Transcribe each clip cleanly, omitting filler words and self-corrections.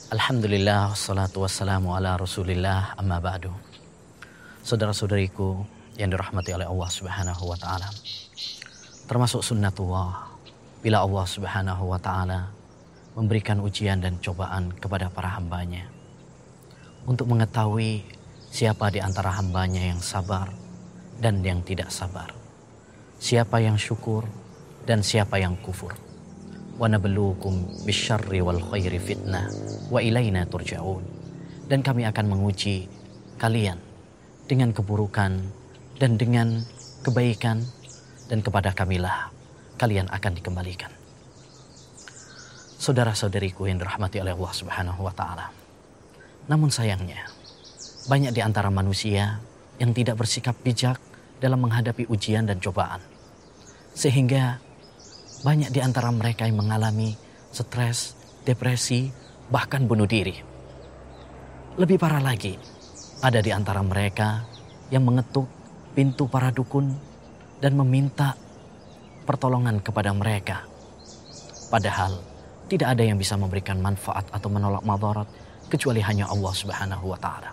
Alhamdulillah, wassalatu wassalamu ala rasulillah, amma ba'du. Saudara-saudariku yang dirahmati oleh Allah subhanahu wa ta'ala, termasuk sunnatullah bila Allah subhanahu wa ta'ala memberikan ujian dan cobaan kepada para hambanya untuk mengetahui siapa di antara hambanya yang sabar dan yang tidak sabar, siapa yang syukur dan siapa yang kufur. Wa nabluukum bisyarri wal khairi fitnah wa ilaina turja'un. Dan kami akan menguji kalian dengan keburukan dan dengan kebaikan, dan kepada kamilah kalian akan dikembalikan. Saudara-saudariku yang dirahmati oleh Allah subhanahu wa ta'ala, namun sayangnya banyak di antara manusia yang tidak bersikap bijak dalam menghadapi ujian dan cobaan, sehingga banyak di antara mereka yang mengalami stres, depresi, bahkan bunuh diri. Lebih parah lagi, ada di antara mereka yang mengetuk pintu para dukun dan meminta pertolongan kepada mereka. Padahal tidak ada yang bisa memberikan manfaat atau menolak madarat kecuali hanya Allah subhanahu wa ta'ala.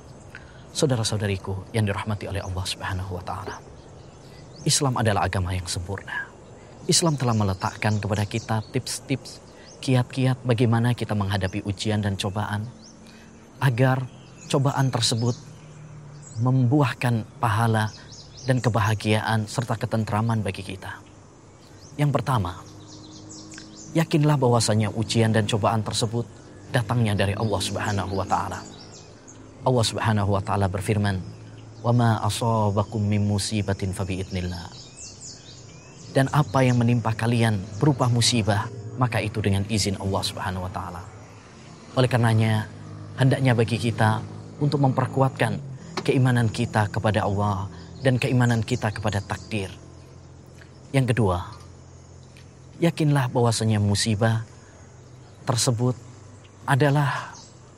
Saudara-saudariku yang dirahmati oleh Allah subhanahu wa ta'ala, Islam adalah agama yang sempurna. Islam telah meletakkan kepada kita tips-tips, kiat-kiat bagaimana kita menghadapi ujian dan cobaan, agar cobaan tersebut membuahkan pahala dan kebahagiaan serta ketentraman bagi kita. Yang pertama, yakinlah bahwasanya ujian dan cobaan tersebut datangnya dari Allah subhanahu wa ta'ala. Allah subhanahu wa ta'ala berfirman, "Wa ma asabakum min musibatin fabi'idnillah." Dan apa yang menimpa kalian berupa musibah, maka itu dengan izin Allah subhanahu wa ta'ala. Oleh karenanya, hendaknya bagi kita untuk memperkuatkan keimanan kita kepada Allah dan keimanan kita kepada takdir. Yang kedua, yakinlah bahwasanya musibah tersebut adalah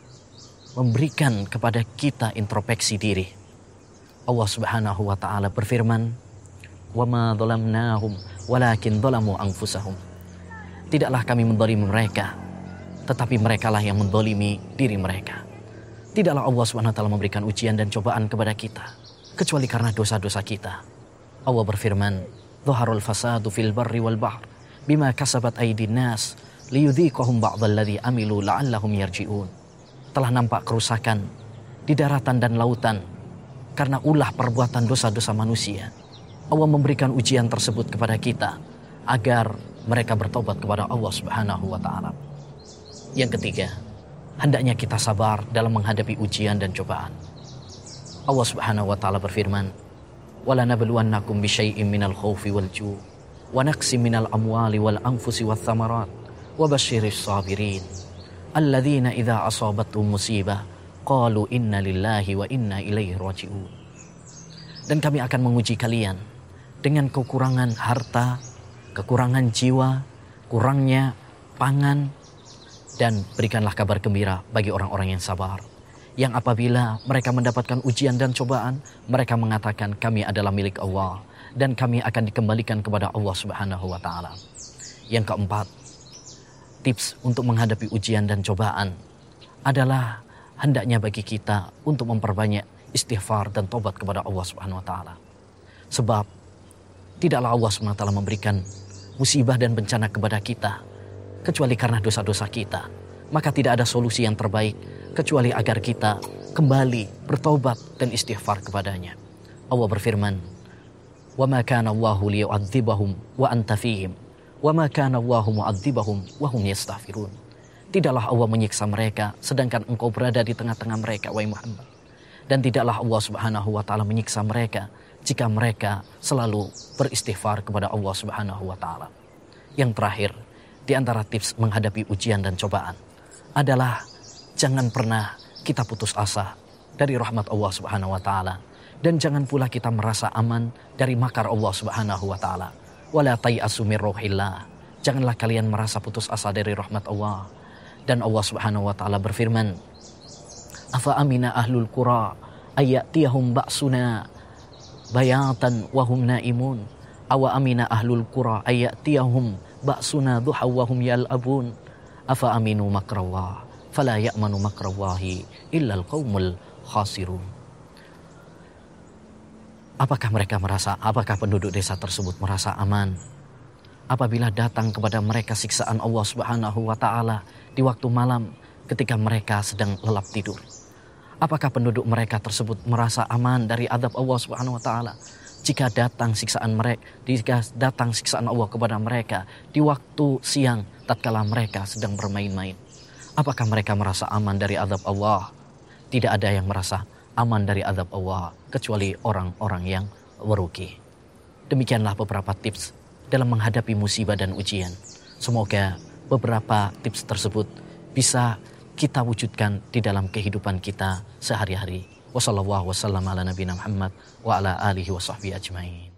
memberikan kepada kita introspeksi diri. Allah subhanahu wa ta'ala berfirman, "Wa ma dhalamnahum walakin dhalamu anfusahum." Tidaklah kami menzalimi mereka, tetapi merekalah yang menzalimi diri mereka. Tidaklah Allah SWT memberikan ujian dan cobaan kepada kita kecuali karena dosa-dosa kita. Allah berfirman, "Dhaharul fasadu fil barri wal bahr bima kasabat aydin nas liyudhiqahum ba'dalladzi amilu la'allahum yarji'un." Telah nampak kerusakan di daratan dan lautan karena ulah perbuatan dosa-dosa manusia. Allah memberikan ujian tersebut kepada kita agar mereka bertobat kepada Allah subhanahu wa ta'ala. Yang ketiga, hendaknya kita sabar dalam menghadapi ujian dan cobaan. Allah subhanahu wa ta'ala berfirman, "Wala nabluwannakum bisyai'im minal khawfi wal ju' wa naqsim minal amwali wal anfusi wath thamarat wa basyiris sabirin alladzina idza asabatuhum musibah qalu inna lillahi wa inna ilaihi raji'un." Dan kami akan menguji kalian dengan kekurangan harta, kekurangan jiwa, kurangnya pangan, dan berikanlah kabar gembira bagi orang-orang yang sabar, yang apabila mereka mendapatkan ujian dan cobaan, mereka mengatakan kami adalah milik Allah dan kami akan dikembalikan kepada Allah subhanahu wa ta'ala. Yang keempat, tips untuk menghadapi ujian dan cobaan adalah hendaknya bagi kita untuk memperbanyak istighfar dan tobat kepada Allah subhanahu wa ta'ala. Sebab tidaklah Allah SWT memberikan musibah dan bencana kepada kita kecuali karena dosa-dosa kita. Maka tidak ada solusi yang terbaik kecuali agar kita kembali bertobat dan istighfar kepadanya. Allah berfirman, "Wa ma kana Allahu liyu'adzibahum wa anta fihim, wa ma kana Allahu mu'adzibahum wa hum yastaghfirun." Tidaklah Allah menyiksa mereka sedangkan engkau berada di tengah-tengah mereka, wahai Muhammad. Dan tidaklah Allah subhanahu wa ta'ala menyiksa mereka jika mereka selalu beristighfar kepada Allah subhanahu wa ta'ala. Yang terakhir, di antara tips menghadapi ujian dan cobaan adalah jangan pernah kita putus asa dari rahmat Allah subhanahu wa ta'ala. Dan jangan pula kita merasa aman dari makar Allah subhanahu wa ta'ala. Wala tay'asu min rauhillah. Janganlah kalian merasa putus asa dari rahmat Allah. Dan Allah subhanahu wa ta'ala berfirman, "Afa amina ahlul qura ayyatiyahum ba'suna bayatan wahum naimun awa amina ahlul qura ayyatiyahum ba'suna duha wahum yal'abun afa aminu makrallah fala ya'manu makrallahi illal qaumul khasirun. Apakah penduduk desa tersebut merasa aman apabila datang kepada mereka siksaan Allah Subhanahu wa taala di waktu malam ketika mereka sedang lelap tidur? Apakah penduduk mereka tersebut merasa aman dari azab Allah Subhanahu wa taala jika datang siksaan Allah kepada mereka di waktu siang tatkala mereka sedang bermain-main? Apakah mereka merasa aman dari azab Allah? Tidak ada yang merasa aman dari azab Allah kecuali orang-orang yang merugi. Demikianlah beberapa tips dalam menghadapi musibah dan ujian. Semoga beberapa tips tersebut bisa kita wujudkan di dalam kehidupan kita sehari-hari. Wassallallahu wasallam ala nabiyina Muhammad wa ala alihi wa sahbihi ajmain.